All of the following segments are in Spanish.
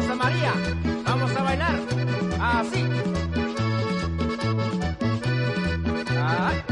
Rosa María, vamos a bailar así. Ay.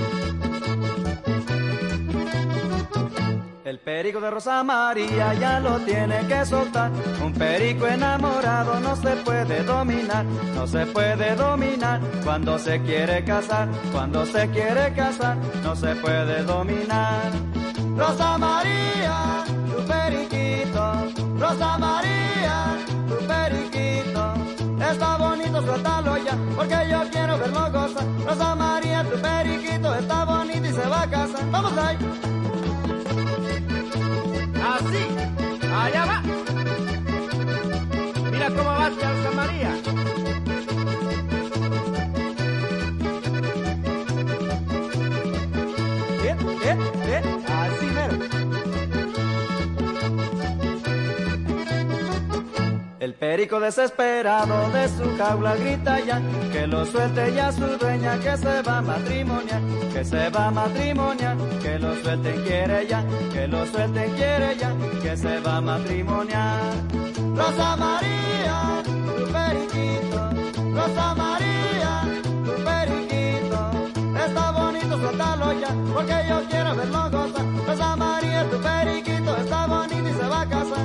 El perico de Rosa María ya lo tiene que soltar. Un perico enamorado no se puede dominar, no se puede dominar. Cuando se quiere casar, cuando se quiere casar, no se puede dominar. Rosa María, tu periquito, Rosa María, tu periquito. Está bonito, suéltalo ya, porque yo quiero verlo gozar. Rosa María, tu periquito está bonito y se va a casar. ¡Vamos ahí! Así, allá va. Mira cómo va Rosa María. Así mero. El perico desesperado de su jaula grita ya, que lo suelte ya su dueña, que se va a matrimoniar, que se va a matrimoniar, que lo suelten quiere ya, que lo suelten quiere ya, que se va a matrimoniar. Rosa María, tu periquito, Rosa María, tu periquito, está bonito, suéltalo ya, porque yo quiero verlo gozar. Rosa María, tu periquito, está bonito y se va a casar.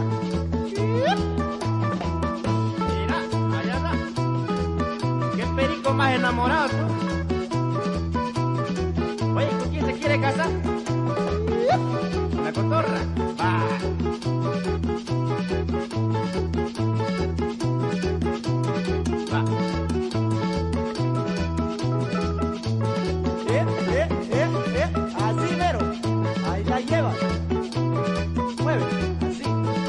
Perico más enamorado. Oye, ¿con quién se quiere casar? La cotorra. Va. Va. Así mero. Ahí la lleva. Mueve, así.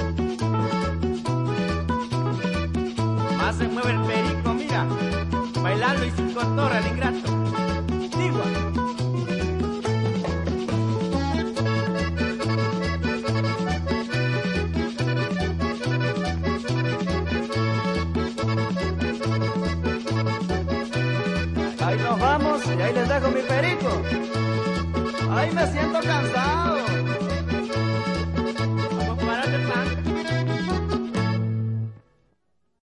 Más se mueve el perico, mira. Bailando y sin cotorra, el ingrato. Digo. Ahí nos vamos y ahí les dejo mi perico. Ahí me siento cansado.